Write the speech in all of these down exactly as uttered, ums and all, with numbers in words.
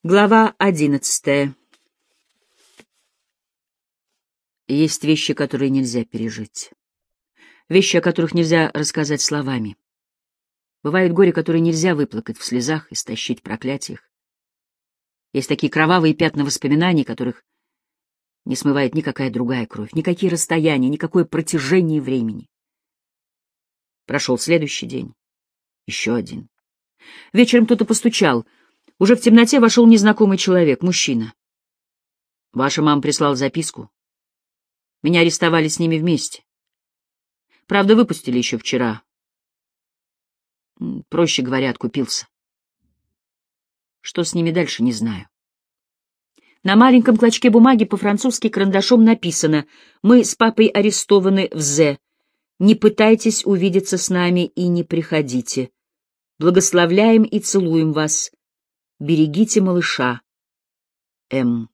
Глава одиннадцатая. Есть вещи, которые нельзя пережить. Вещи, о которых нельзя рассказать словами. Бывает горе, которое нельзя выплакать в слезах и стащить в проклятиях. Есть такие кровавые пятна воспоминаний, которых не смывает никакая другая кровь, никакие расстояния, никакое протяжение времени. Прошел следующий день. Еще один. Вечером кто-то постучал. Уже в темноте вошел незнакомый человек, мужчина. Ваша мама прислала записку. Меня арестовали с ними вместе. Правда, выпустили еще вчера. Проще говоря, откупился. Что с ними дальше, не знаю. На маленьком клочке бумаги по-французски карандашом написано: «Мы с папой арестованы в З. Не пытайтесь увидеться с нами и не приходите. Благословляем и целуем вас. Берегите малыша. М».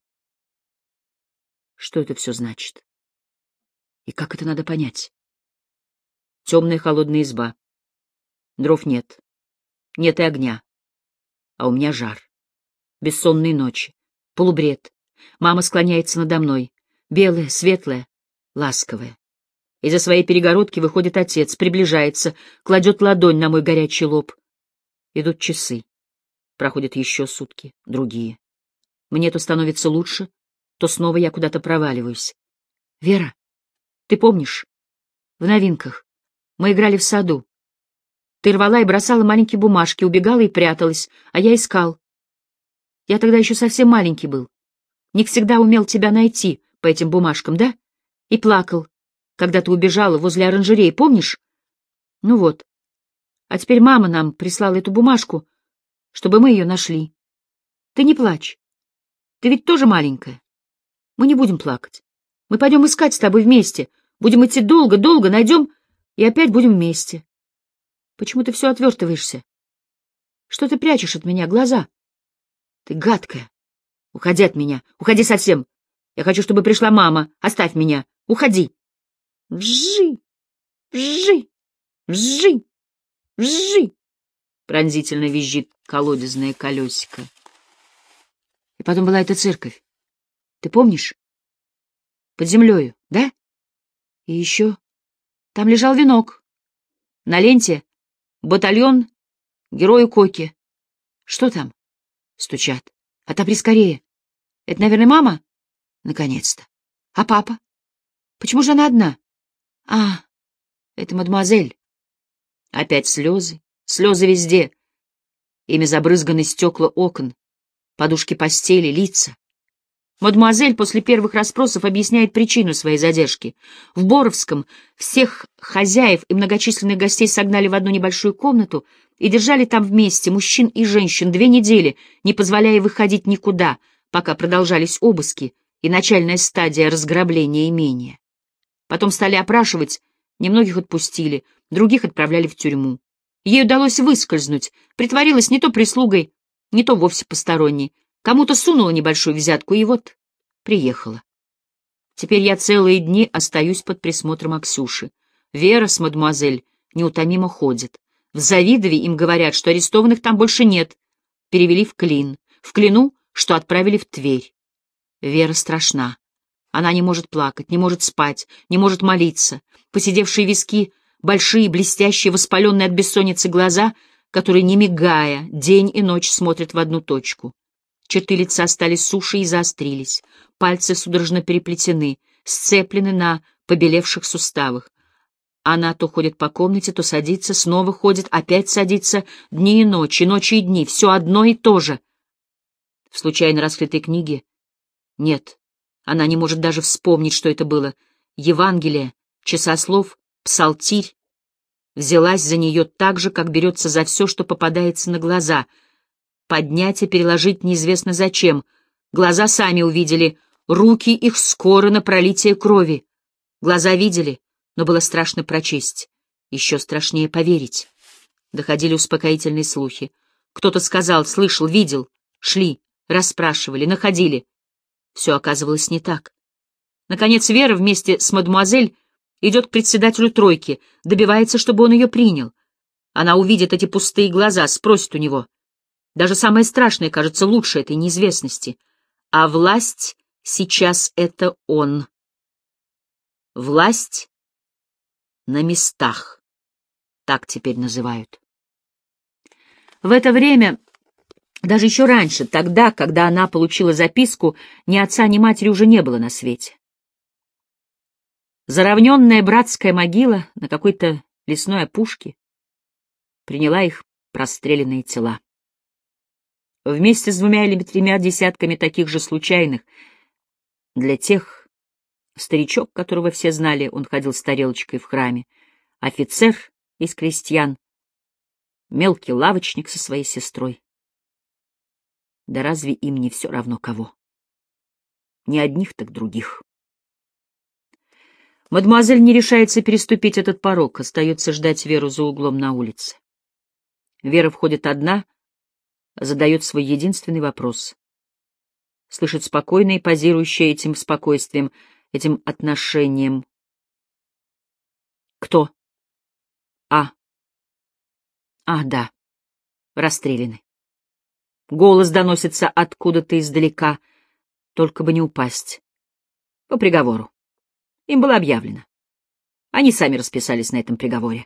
Что это все значит? И как это надо понять? Темная холодная изба. Дров нет. Нет и огня. А у меня жар. Бессонные ночи. Полубред. Мама склоняется надо мной. Белая, светлая, ласковая. Из-за своей перегородки выходит отец, приближается, кладет ладонь на мой горячий лоб. Идут часы. Проходят еще сутки, другие. Мне то становится лучше, то снова я куда-то проваливаюсь. Вера, ты помнишь? В новинках. Мы играли в саду. Ты рвала и бросала маленькие бумажки, убегала и пряталась, а я искал. Я тогда еще совсем маленький был. Не всегда умел тебя найти по этим бумажкам, да? И плакал, когда ты убежала возле оранжереи, помнишь? Ну вот. А теперь мама нам прислала эту бумажку, чтобы мы ее нашли. Ты не плачь. Ты ведь тоже маленькая. Мы не будем плакать. Мы пойдем искать с тобой вместе. Будем идти долго-долго, найдем и опять будем вместе. Почему ты все отвертываешься? Что ты прячешь от меня глаза? Ты гадкая. Уходи от меня. Уходи совсем. Я хочу, чтобы пришла мама. Оставь меня. Уходи. Вжи! Вжи! Вжи! Вжи! Пронзительно визжит колодезное колесико. И потом была эта церковь. Ты помнишь? Под землею, да? И еще там лежал венок. На ленте батальон герою Коки. Что там? Стучат. Отопри скорее. Это, наверное, мама? Наконец-то. А папа? Почему же она одна? А, это мадемуазель. Опять слезы. Слезы везде. Ими забрызганы стекла окон, подушки постели, лица. Мадемуазель после первых расспросов объясняет причину своей задержки. В Боровском всех хозяев и многочисленных гостей согнали в одну небольшую комнату и держали там вместе, мужчин и женщин, две недели, не позволяя выходить никуда, пока продолжались обыски и начальная стадия разграбления имения. Потом стали опрашивать, немногих отпустили, других отправляли в тюрьму. Ей удалось выскользнуть, притворилась не то прислугой, не то вовсе посторонней. Кому-то сунула небольшую взятку, и вот приехала. Теперь я целые дни остаюсь под присмотром Аксюши. Вера с мадемуазель неутомимо ходит. В Завидове им говорят, что арестованных там больше нет. Перевели в Клин. В Клину, что отправили в Тверь. Вера страшна. Она не может плакать, не может спать, не может молиться. Поседевшие виски, большие, блестящие, воспаленные от бессонницы глаза, которые, не мигая, день и ночь смотрят в одну точку. Черты лица стали суше и заострились, пальцы судорожно переплетены, сцеплены на побелевших суставах. Она то ходит по комнате, то садится, снова ходит, опять садится, дни и ночи, ночи и дни, все одно и то же. В случайно раскрытой книге? Нет, она не может даже вспомнить, что это было. Евангелие, часослов, псалтирь. Взялась за нее так же, как берется за все, что попадается на глаза. Поднять и переложить неизвестно зачем. Глаза сами увидели, руки их скоро на пролитие крови. Глаза видели, но было страшно прочесть. Еще страшнее поверить. Доходили успокоительные слухи. Кто-то сказал, слышал, видел. Шли, расспрашивали, находили. Все оказывалось не так. Наконец Вера вместе с мадемуазель идет к председателю тройки, добивается, чтобы он ее принял. Она увидит эти пустые глаза, спросит у него: Даже самое страшное кажется лучше этой неизвестности. А власть сейчас — это он. Власть на местах, так теперь называют. В это время, даже еще раньше, тогда, когда она получила записку, ни отца, ни матери уже не было на свете. Заровненная братская могила на какой-то лесной опушке приняла их простреленные тела. Вместе с двумя или тремя десятками таких же случайных, для тех, старичок, которого все знали, он ходил с тарелочкой в храме, офицер из крестьян, мелкий лавочник со своей сестрой. Да разве им не все равно кого? Не одних, так других. Мадемуазель не решается переступить этот порог, остается ждать Веру за углом на улице. Вера входит одна, задает свой единственный вопрос. Слышит спокойное и позирующее этим спокойствием, этим отношением. Кто? А. А, да. Расстреляны. Голос доносится откуда-то издалека, только бы не упасть. По приговору. Им было объявлено. Они сами расписались на этом приговоре.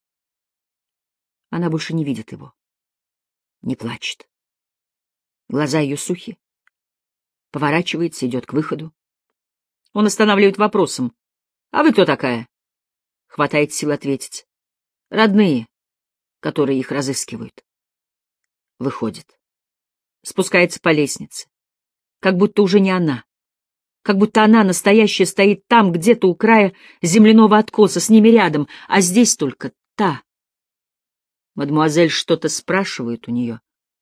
Она больше не видит его. Не плачет. Глаза ее сухи. Поворачивается, идет к выходу. Он останавливает вопросом. «А вы кто такая?» Хватает сил ответить. «Родные, которые их разыскивают». Выходит. Спускается по лестнице. Как будто уже не она. Как будто она, настоящая, стоит там, где-то у края земляного откоса, с ними рядом, а здесь только та. Мадемуазель что-то спрашивает у нее.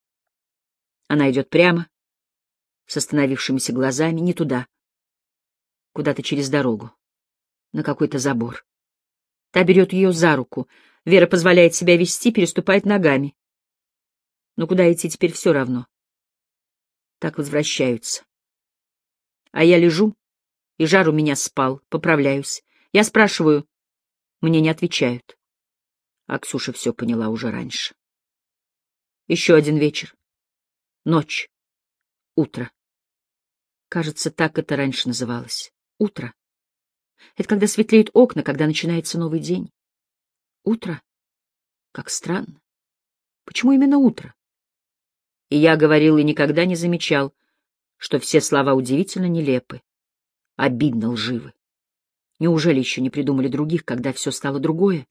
Она идет прямо, с остановившимися глазами, не туда, куда-то через дорогу, на какой-то забор. Та берет ее за руку. Вера позволяет себя вести, переступает ногами. Но куда идти теперь все равно. Так возвращаются. А я лежу, и жар у меня спал, поправляюсь. Я спрашиваю, мне не отвечают. А Ксюша все поняла уже раньше. Еще один вечер. Ночь. Утро. Кажется, так это раньше называлось. Утро. Это когда светлеют окна, когда начинается новый день. Утро? Как странно. Почему именно утро? И я говорил и никогда не замечал, что все слова удивительно нелепы, обидно лживы. Неужели еще не придумали других, когда все стало другое?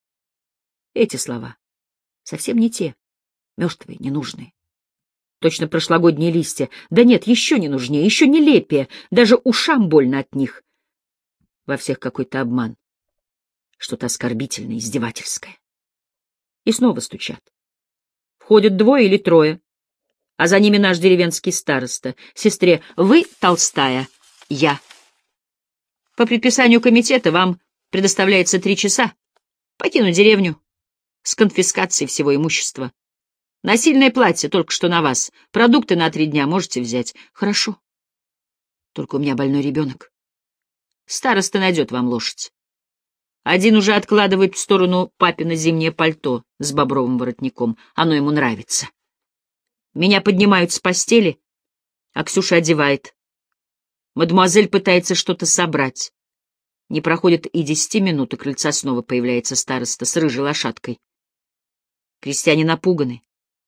Эти слова совсем не те, мертвые, ненужные. Точно прошлогодние листья. Да нет, еще не нужнее, еще нелепее, даже ушам больно от них. Во всех какой-то обман, что-то оскорбительное, издевательское. И снова стучат. Входят двое или трое, а за ними наш деревенский староста. Сестре: «Вы Толстая, я. По предписанию комитета вам предоставляется три часа покинуть деревню с конфискацией всего имущества. Насильное платье только что на вас. Продукты на три дня можете взять». «Хорошо. Только у меня больной ребенок». Староста найдет вам лошадь. Один уже откладывает в сторону папино зимнее пальто с бобровым воротником. Оно ему нравится. Меня поднимают с постели, а Ксюша одевает. Мадемуазель пытается что-то собрать. Не проходит и десяти минут, и крыльца снова появляется староста с рыжей лошадкой. Крестьяне напуганы.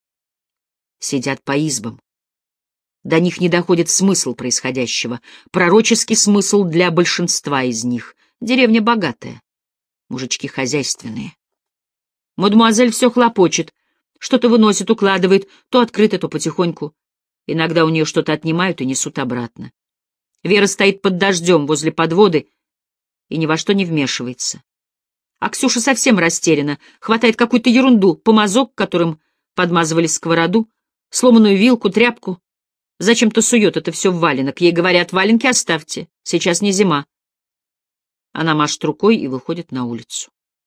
Сидят по избам. До них не доходит смысл происходящего, пророческий смысл для большинства из них. Деревня богатая, мужички хозяйственные. Мадемуазель все хлопочет, что-то выносит, укладывает, то открыто, то потихоньку. Иногда у нее что-то отнимают и несут обратно. Вера стоит под дождем возле подводы и ни во что не вмешивается. А Ксюша совсем растеряна, хватает какую-то ерунду, помазок, которым подмазывали сковороду, сломанную вилку, тряпку. Зачем-то сует это все в валенок. Ей говорят: «Валенки оставьте, сейчас не зима». Она машет рукой и выходит на улицу.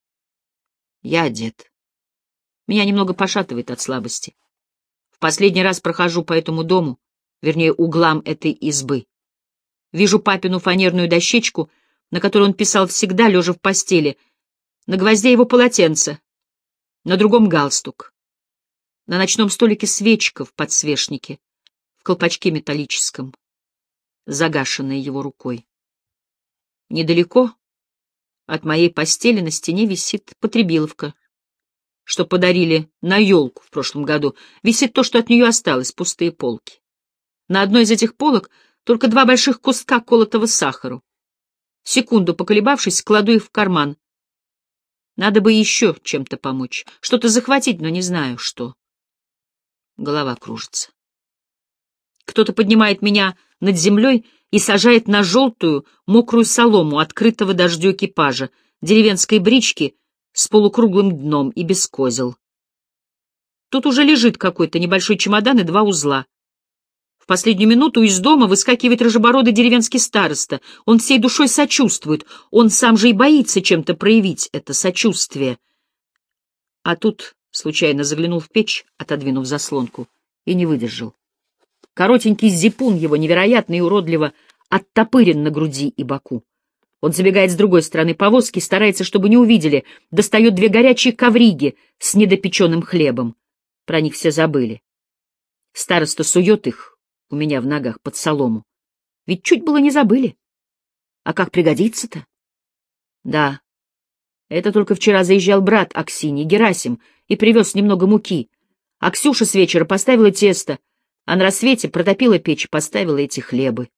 Я одет. Меня немного пошатывает от слабости. В последний раз прохожу по этому дому, вернее, углам этой избы. Вижу папину фанерную дощечку, на которой он писал всегда, лежа в постели. На гвозде его полотенце, на другом галстук. На ночном столике свечка в подсвечнике, в колпачке металлическом, загашенная его рукой. Недалеко от моей постели на стене висит потребиловка, что подарили на елку в прошлом году. Висит то, что от нее осталось, пустые полки. На одной из этих полок только два больших куска колотого сахару. Секунду поколебавшись, кладу их в карман. Надо бы еще чем-то помочь, что-то захватить, но не знаю, что. Голова кружится. Кто-то поднимает меня над землей и сажает на желтую, мокрую солому открытого дождю экипажа, деревенской брички с полукруглым дном и без козел. Тут уже лежит какой-то небольшой чемодан и два узла. В последнюю минуту из дома выскакивает рыжебородый деревенский староста. Он всей душой сочувствует, он сам же и боится чем-то проявить это сочувствие. А тут случайно заглянул в печь, отодвинув заслонку, и не выдержал. Коротенький зипун его невероятно и уродливо оттопырен на груди и боку. Он забегает с другой стороны повозки, старается, чтобы не увидели, достает две горячие ковриги с недопеченным хлебом. Про них все забыли. Староста сует их у меня в ногах под солому. Ведь чуть было не забыли. А как пригодится-то? Да, это только вчера заезжал брат Аксиньи, Герасим, и привез немного муки. А Ксюша с вечера поставила тесто, а на рассвете протопила печь и поставила эти хлебы.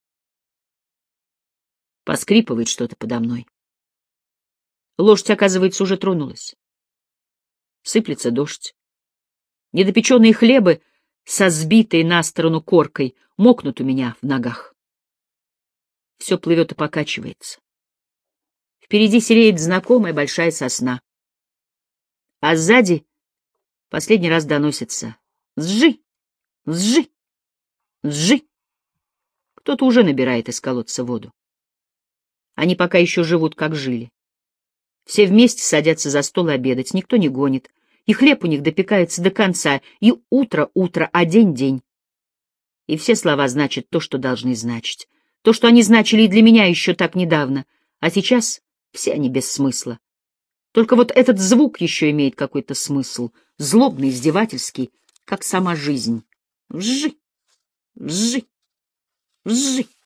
Поскрипывает что-то подо мной. Лошадь, оказывается, уже тронулась. Сыплется дождь. Недопеченные хлебы со сбитой на сторону коркой мокнут у меня в ногах. Все плывет и покачивается. Впереди сереет знакомая большая сосна. А сзади последний раз доносится «Сжи! Сжи! Сжи!» Кто-то уже набирает из колодца воду. Они пока еще живут, как жили. Все вместе садятся за стол обедать, никто не гонит. И хлеб у них допекается до конца, и утро-утро, а день-день. И все слова значат то, что должны значить. То, что они значили и для меня еще так недавно. А сейчас все они без смысла. Только вот этот звук еще имеет какой-то смысл, злобный, издевательский, как сама жизнь. Вжи! Вжи! Вжи!